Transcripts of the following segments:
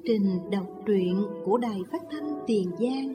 trình đọc truyện của Đài Phát thanh Tiền Giang.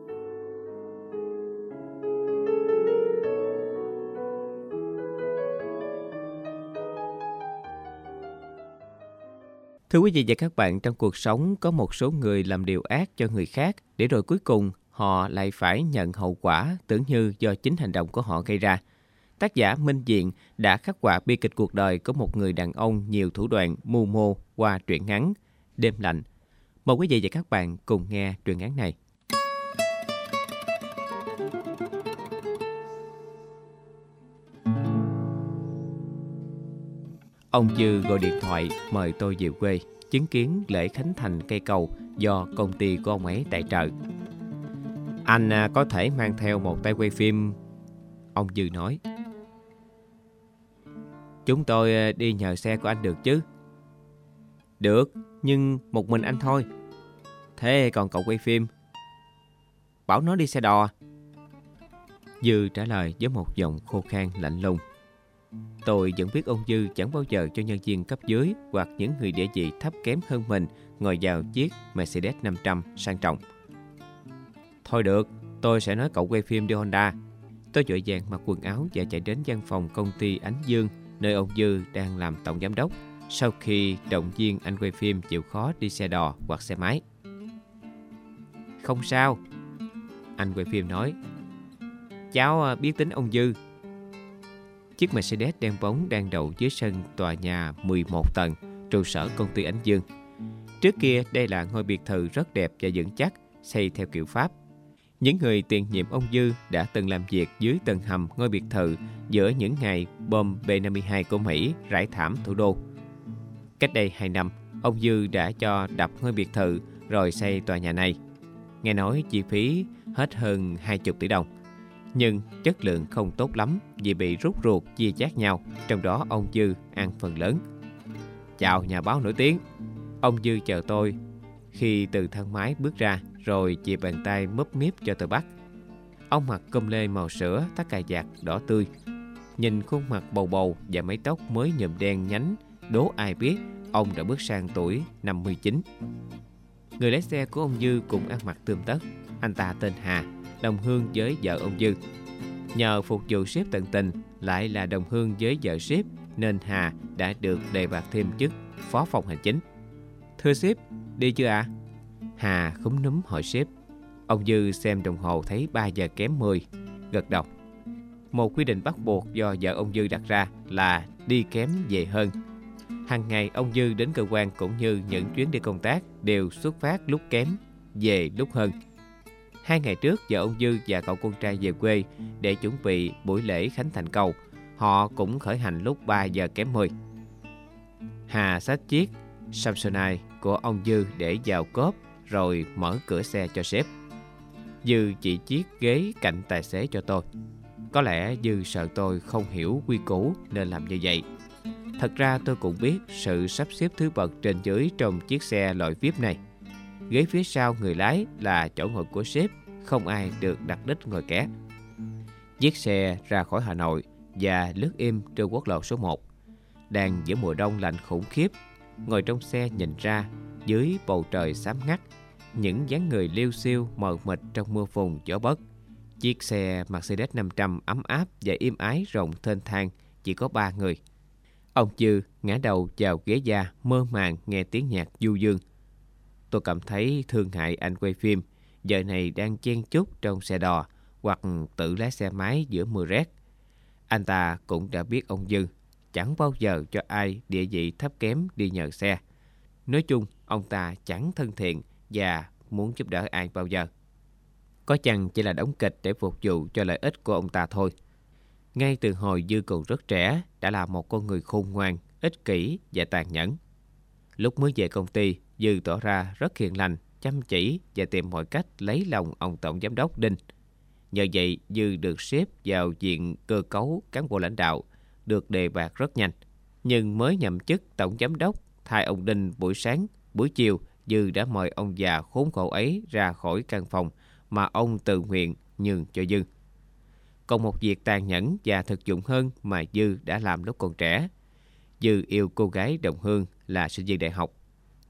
Thưa quý vị và các bạn, trong cuộc sống có một số người làm điều ác cho người khác để rồi cuối cùng họ lại phải nhận hậu quả tưởng như do chính hành động của họ gây ra. Tác giả Minh Diện đã khắc họa bi kịch cuộc đời của một người đàn ông nhiều thủ đoạn mưu mô qua truyện ngắn Đêm Lạnh. Mời quý vị và các bạn cùng nghe truyện ngắn này. Ông Dư gọi điện thoại mời tôi về quê chứng kiến lễ khánh thành cây cầu do công ty của ông ấy tài trợ. Anh có thể mang theo một tay quay phim, ông Dư nói. Chúng tôi đi nhờ xe của anh được chứ? Được, nhưng một mình anh thôi. Thế còn cậu quay phim? Bảo nó đi xe đò. Dư trả lời với một giọng khô khan lạnh lùng. Tôi vẫn biết ông Dư chẳng bao giờ cho nhân viên cấp dưới hoặc những người địa vị thấp kém hơn mình ngồi vào chiếc Mercedes 500 sang trọng. Thôi được, tôi sẽ nói cậu quay phim đi Honda. Tôi vội vàng mặc quần áo và chạy đến văn phòng công ty Ánh Dương, nơi ông Dư đang làm tổng giám đốc, sau khi động viên anh quay phim chịu khó đi xe đò hoặc xe máy. Không sao, anh quay phim nói. Cháu biết tính ông Dư. Chiếc Mercedes đen bóng đang đậu dưới sân tòa nhà 11 tầng, trụ sở công ty Ánh Dương. Trước kia đây là ngôi biệt thự rất đẹp và vững chắc, xây theo kiểu Pháp. Những người tiền nhiệm ông Dư đã từng làm việc dưới tầng hầm ngôi biệt thự giữa những ngày bom B-52 của Mỹ rải thảm thủ đô. Cách đây 2 năm, ông Dư đã cho đập ngôi biệt thự rồi xây tòa nhà này. Nghe nói chi phí hết hơn 20 tỷ đồng. Nhưng chất lượng không tốt lắm vì bị rút ruột chia chác nhau, trong đó ông Dư ăn phần lớn. Chào nhà báo nổi tiếng. Ông Dư chờ tôi khi từ thang máy bước ra rồi chìa bàn tay múp míp cho tôi bắt. Ông mặc com lê màu sữa, tóc cài vạt đỏ tươi. Nhìn khuôn mặt bầu bầu và mái tóc mới nhuộm đen nhánh, đố ai biết ông đã bước sang tuổi 59. Người lái xe của ông Dư cũng ăn mặc tươm tất. Anh ta tên Hà, đồng hương với vợ ông Dư. Nhờ phục vụ sếp tận tình, lại là đồng hương với vợ sếp, nên Hà đã được đề bạt thêm chức phó phòng hành chính. Thưa sếp, đi chưa ạ? Hà khúm núm hỏi sếp. Ông Dư xem đồng hồ thấy 3 giờ kém 10, gật đầu. Một quy định bắt buộc do vợ ông Dư đặt ra là đi kém về hơn. Hàng ngày ông Dư đến cơ quan cũng như những chuyến đi công tác đều xuất phát lúc kém, về lúc hơn. 2 ngày trước, vợ ông Dư và cậu con trai về quê để chuẩn bị buổi lễ khánh thành cầu. Họ cũng khởi hành lúc 3 giờ kém 10. Hà xách chiếc Samsonite của ông Dư để vào cốp rồi mở cửa xe cho sếp. Dư chỉ chiếc ghế cạnh tài xế cho tôi. Có lẽ Dư sợ tôi không hiểu quy củ nên làm như vậy. Thật ra tôi cũng biết sự sắp xếp thứ bậc trên dưới trong chiếc xe loại VIP này. Ghế phía sau người lái là chỗ ngồi của sếp, không ai được đặt đích ngồi ké. Chiếc xe ra khỏi Hà Nội và lướt im trên quốc lộ số 1. Đang giữa mùa đông lạnh khủng khiếp, ngồi trong xe nhìn ra dưới bầu trời xám ngắt, những dáng người liêu xiêu mờ mịt trong mưa phùn gió bấc. Chiếc xe Mercedes 500 ấm áp và im ái rộng thênh thang, chỉ có 3 người. Ông Dư ngã đầu vào ghế da, mơ màng nghe tiếng nhạc du dương. Tôi cảm thấy thương hại anh quay phim, giờ này đang chen chúc trong xe đò hoặc tự lái xe máy giữa mưa rét. Anh ta cũng đã biết ông Dư chẳng bao giờ cho ai địa vị thấp kém đi nhờ xe. Nói chung, ông ta chẳng thân thiện và muốn giúp đỡ ai bao giờ. Có chăng chỉ là đóng kịch để phục vụ cho lợi ích của ông ta thôi. Ngay từ hồi Dư còn rất trẻ, đã là một con người khôn ngoan, ích kỷ và tàn nhẫn. Lúc mới về công ty, Dư tỏ ra rất hiền lành, chăm chỉ và tìm mọi cách lấy lòng ông tổng giám đốc Đinh. Nhờ vậy, Dư được xếp vào diện cơ cấu cán bộ lãnh đạo, được đề bạt rất nhanh. Nhưng mới nhậm chức tổng giám đốc thay ông Đinh buổi sáng, buổi chiều, Dư đã mời ông già khốn khổ ấy ra khỏi căn phòng mà ông tự nguyện nhường cho Dư. Còn một việc tàn nhẫn và thực dụng hơn mà Dư đã làm lúc còn trẻ. Dư yêu cô gái đồng hương là sinh viên đại học.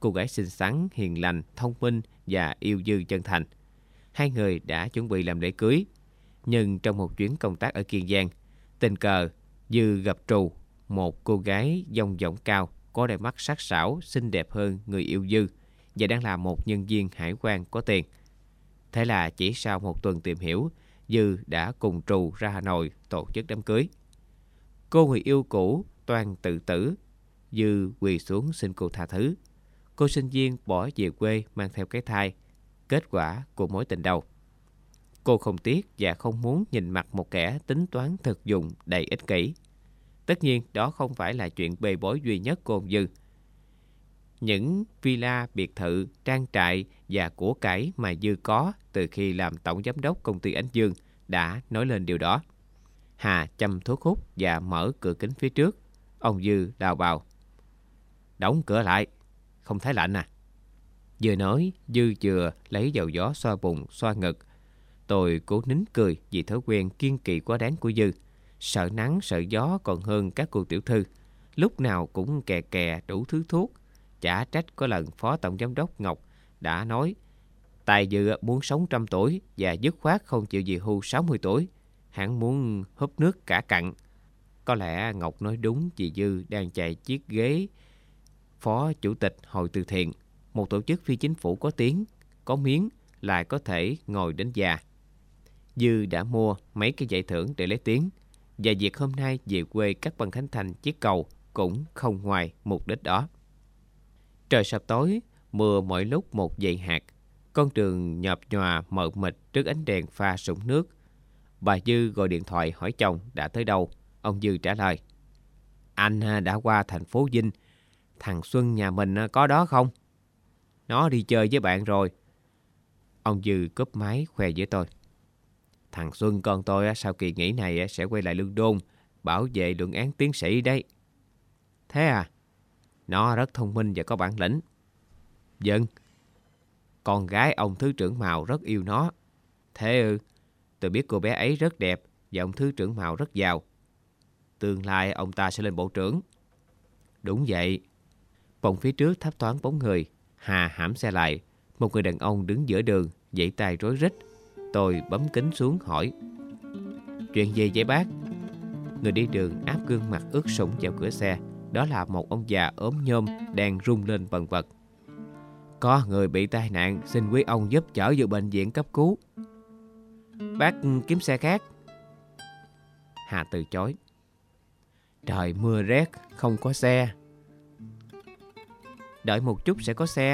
cô gái xinh xắn, hiền lành, thông minh và yêu Dư chân thành. Hai người đã chuẩn bị làm lễ cưới. Nhưng trong một chuyến công tác ở Kiên Giang, tình cờ Dư gặp Trù, một cô gái dong dỏng cao, có đôi mắt sắc sảo, xinh đẹp hơn người yêu Dư và đang là một nhân viên hải quan có tiền. Thế là chỉ sau một tuần tìm hiểu, Dư đã cùng Trù ra Hà Nội tổ chức đám cưới. Cô người yêu cũ toan tự tử, Dư quỳ xuống xin cô tha thứ. Cô sinh viên bỏ về quê mang theo cái thai, kết quả của mối tình đầu. Cô không tiếc và không muốn nhìn mặt một kẻ tính toán thực dụng đầy ích kỷ. Tất nhiên đó không phải là chuyện bê bối duy nhất của ông Dư. Những villa, biệt thự, trang trại và của cải mà Dư có từ khi làm tổng giám đốc công ty Ánh Dương đã nói lên điều đó. Hà châm thuốc hút và mở cửa kính phía trước. Ông Dư đào bào: "Đóng cửa lại, không thấy lạnh à?" Vừa nói, Dư vừa lấy dầu gió xoa bụng, xoa ngực. Tôi cố nín cười vì thói quen kiêng kỵ quá đáng của Dư. Sợ nắng, sợ gió còn hơn các cô tiểu thư. Lúc nào cũng kè kè đủ thứ thuốc. Chả trách có lần Phó Tổng Giám đốc Ngọc đã nói Tài Dư muốn sống 100 tuổi và dứt khoát không chịu về hưu 60 tuổi. Hắn muốn húp nước cả cặn. Có lẽ Ngọc nói đúng vì Dư đang chạy chiếc ghế Phó Chủ tịch Hội Từ Thiện, một tổ chức phi chính phủ có tiếng, có miếng, lại có thể ngồi đến già. Dư đã mua mấy cái giải thưởng để lấy tiếng, và việc hôm nay về quê cắt băng khánh thành chiếc cầu cũng không ngoài mục đích đó. Trời sập tối, mưa mỗi lúc một dày hạt. Con đường nhợp nhòa mờ mịt trước ánh đèn pha sũng nước. Bà Dư gọi điện thoại hỏi chồng đã tới đâu. Ông Dư trả lời: "Anh đã qua thành phố Vinh. Thằng Xuân nhà mình có đó không?" "Nó đi chơi với bạn rồi." Ông Dư cúp máy khoe với tôi: "Thằng Xuân con tôi sau kỳ nghỉ này sẽ quay lại London bảo vệ luận án tiến sĩ đấy." "Thế à?" "Nó rất thông minh và có bản lĩnh." "Vâng." "Con gái ông Thứ trưởng Mào rất yêu nó." "Thế ư?" "Tôi biết cô bé ấy rất đẹp và ông Thứ trưởng Mào rất giàu. Tương lai ông ta sẽ lên bộ trưởng." "Đúng vậy." Vòng phía trước thấp thoáng bóng người. Hà hãm xe lại. Một người đàn ông đứng giữa đường, vẫy tay rối rít. Tôi bấm kính xuống hỏi: "Chuyện gì vậy bác?" Người đi đường áp gương mặt ướt sũng vào cửa xe. Đó là một ông già ốm nhom đang rung lên bần bật. "Có người bị tai nạn, xin quý ông giúp chở vào bệnh viện cấp cứu." "Bác kiếm xe khác." Hà từ chối: "Trời mưa rét, không có xe." "Đợi một chút sẽ có xe."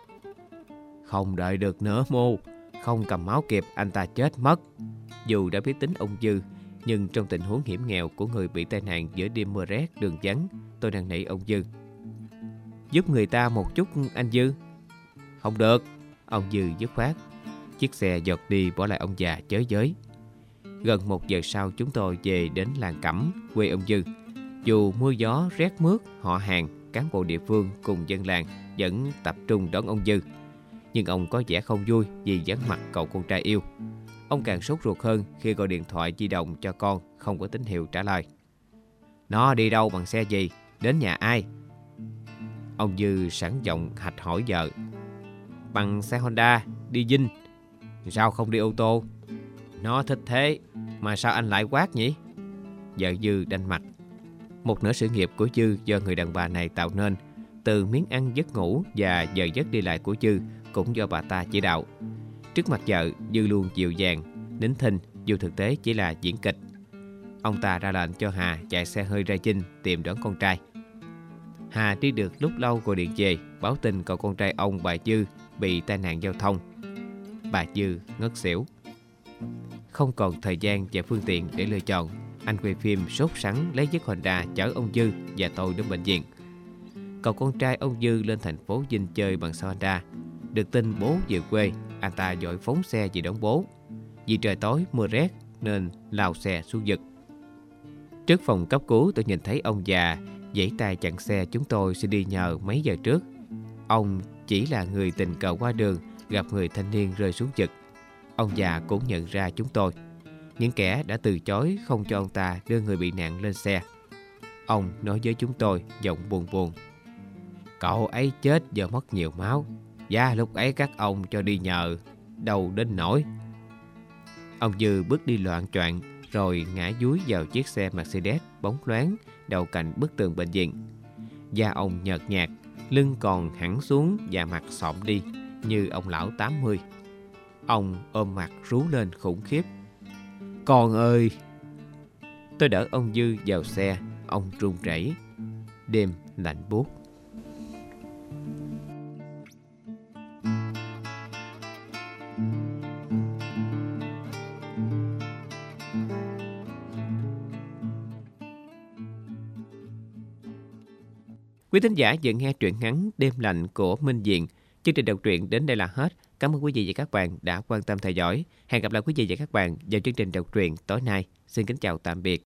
"Không đợi được nữa mô. Không cầm máu kịp anh ta chết mất." Dù đã biết tính ông Dư, nhưng trong tình huống hiểm nghèo của người bị tai nạn giữa đêm mưa rét đường vắng, tôi năn nỉ ông Dư: "Giúp người ta một chút anh Dư." "Không được." Ông Dư dứt khoát. Chiếc xe giọt đi bỏ lại ông già chới giới. Gần 1 giờ sau chúng tôi về đến làng Cẩm, quê ông Dư. Dù mưa gió rét mướt, họ hàng, cán bộ địa phương cùng dân làng vẫn tập trung đón ông Dư. Nhưng ông có vẻ không vui vì vắng mặt cậu con trai yêu. Ông càng sốt ruột hơn khi gọi điện thoại di động cho con không có tín hiệu trả lời. "Nó đi đâu bằng xe gì? Đến nhà ai?" Ông Dư sẵn giọng hạch hỏi vợ: "Bằng xe Honda, đi Vinh." "Sao không đi ô tô?" "Nó thích thế, mà sao anh lại quát nhỉ?" Vợ Dư đanh mặt. Một nửa sự nghiệp của Dư do người đàn bà này tạo nên. Từ miếng ăn giấc ngủ và giờ giấc đi lại của Dư cũng do bà ta chỉ đạo. Trước mặt vợ, Dư luôn dịu dàng, nín thinh, dù thực tế chỉ là diễn kịch. Ông ta ra lệnh cho Hà chạy xe hơi ra Vinh tìm đón con trai. Hà đi được lúc lâu gọi điện về báo tin cậu con trai ông bà Dư bị tai nạn giao thông. Bà Dư ngất xỉu. Không còn thời gian và phương tiện để lựa chọn, anh quay phim sốt sắng lấy chiếc Honda chở ông Dư và tôi đến bệnh viện. Cậu con trai ông Dư lên thành phố Vinh chơi bằng xe Honda. Được tin bố về quê, anh ta vội phóng xe về đón bố. Vì trời tối mưa rét nên lao xe xuống vực. Trước phòng cấp cứu tôi nhìn thấy ông già giãy tay chặn xe chúng tôi sẽ đi nhờ mấy giờ trước. Ông chỉ là người tình cờ qua đường gặp người thanh niên rơi xuống vực. Ông già cũng nhận ra chúng tôi, những kẻ đã từ chối không cho ông ta đưa người bị nạn lên xe. Ông nói với chúng tôi giọng buồn buồn: Cậu ấy chết do mất nhiều máu. Và lúc ấy các ông cho đi nhờ, đâu đến nỗi. Ông Dư bước đi loạng choạng rồi ngã dúi vào chiếc xe Mercedes bóng loáng đầu cạnh bức tường bệnh viện. Da ông nhợt nhạt, lưng còn hẳn xuống và mặt xõm đi như ông lão 80. Ông ôm mặt rú lên khủng khiếp. Con ơi! Tôi đỡ ông Dư vào xe, ông run rẩy. Đêm lạnh buốt. Quý thính giả vừa nghe truyện ngắn Đêm lạnh của Minh Diện. Chương trình đọc truyện đến đây là hết. Cảm ơn quý vị và các bạn đã quan tâm theo dõi. Hẹn gặp lại quý vị và các bạn vào chương trình đọc truyện tối nay. Xin kính chào tạm biệt.